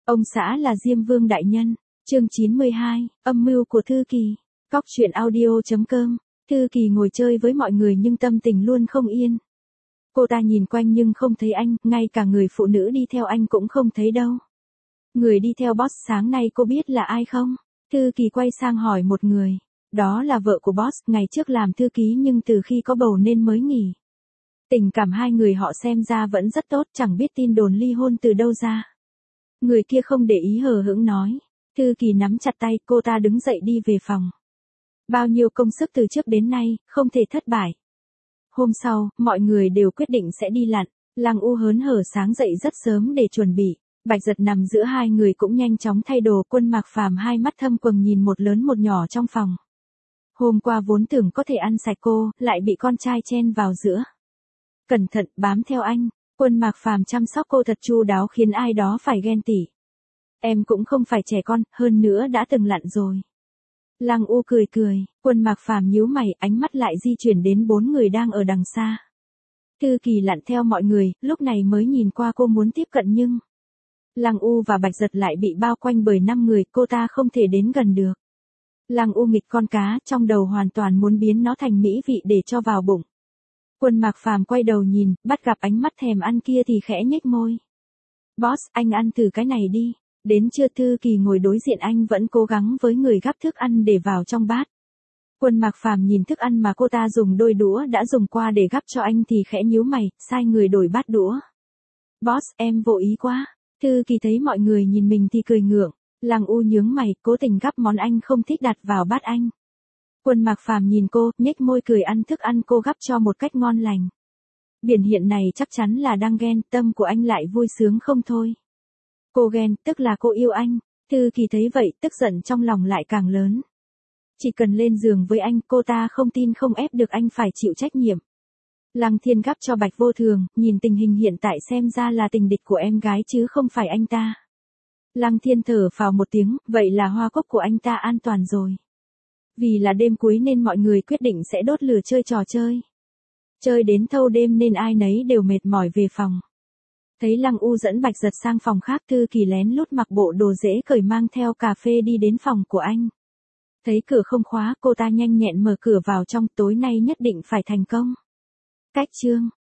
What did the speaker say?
Ông xã là Diêm Vương đại nhân. Chương 92, âm mưu của Thư Kỳ. Cóc truyện audio.com. Thư Kỳ ngồi chơi với mọi người nhưng tâm tình luôn không yên. Cô ta nhìn quanh nhưng không thấy anh, ngay cả người phụ nữ đi theo anh cũng không thấy đâu. Người đi theo boss sáng nay cô biết là ai không? Thư Kỳ quay sang hỏi một người. Đó là vợ của boss, ngày trước làm thư ký nhưng từ khi có bầu nên mới nghỉ. Tình cảm hai người họ xem ra vẫn rất tốt, chẳng biết tin đồn ly hôn từ đâu ra. Người kia không để ý hờ hững nói. Thư Kỳ nắm chặt tay, cô ta đứng dậy đi về phòng. Bao nhiêu công sức từ trước đến nay, không thể thất bại. Hôm sau, mọi người đều quyết định sẽ đi lặn. Lăng U hớn hở sáng dậy rất sớm để chuẩn bị. Bạch Giật nằm giữa hai người cũng nhanh chóng thay đồ. Quân Mạc Phàm hai mắt thâm quầng nhìn một lớn một nhỏ trong phòng. Hôm qua vốn tưởng có thể ăn sạch cô, lại bị con trai chen vào giữa. Cẩn thận, bám theo anh. Quân Mạc Phàm chăm sóc cô thật chu đáo khiến ai đó phải ghen tị. Em cũng không phải trẻ con, hơn nữa đã từng lặn rồi. Lăng U cười cười, Quân Mạc Phàm nhíu mày, ánh mắt lại di chuyển đến 4 người đang ở đằng xa. Thư Kỳ lặn theo mọi người, lúc này mới nhìn qua cô muốn tiếp cận nhưng Lăng U và Bạch Giật lại bị bao quanh bởi 5 người, cô ta không thể đến gần được. Lăng U nghịch con cá, trong đầu hoàn toàn muốn biến nó thành mỹ vị để cho vào bụng. Quân Mạc Phàm quay đầu nhìn, bắt gặp ánh mắt thèm ăn kia thì khẽ nhếch môi. Boss, anh ăn thử cái này đi. Đến trưa Thư Kỳ ngồi đối diện anh vẫn cố gắng với người gắp thức ăn để vào trong bát. Quân Mạc Phàm nhìn thức ăn mà cô ta dùng đôi đũa đã dùng qua để gắp cho anh thì khẽ nhíu mày, sai người đổi bát đũa. Boss, em vô ý quá. Thư Kỳ thấy mọi người nhìn mình thì cười ngượng. Lăng U nhướng mày, cố tình gắp món anh không thích đặt vào bát anh. Quân Mạc Phàm nhìn cô, nhếch môi cười ăn thức ăn cô gắp cho một cách ngon lành. Biểu hiện này chắc chắn là đang ghen, tâm của anh lại vui sướng không thôi. Cô ghen, tức là cô yêu anh. Thư Kỳ thấy vậy, tức giận trong lòng lại càng lớn. Chỉ cần lên giường với anh, cô ta không tin không ép được anh phải chịu trách nhiệm. Lăng Thiên gắp cho Bạch Vô Thường, nhìn tình hình hiện tại xem ra là tình địch của em gái chứ không phải anh ta. Lăng Thiên thở phào một tiếng, vậy là hoa cúc của anh ta an toàn rồi. Vì là đêm cuối nên mọi người quyết định sẽ đốt lửa chơi trò chơi. Chơi đến thâu đêm nên ai nấy đều mệt mỏi về phòng. Thấy Lăng U dẫn Bạch Giật sang phòng khác, Thư Kỳ lén lút mặc bộ đồ dễ cởi mang theo cà phê đi đến phòng của anh. Thấy cửa không khóa, cô ta nhanh nhẹn mở cửa vào trong, tối nay nhất định phải thành công. Cách chương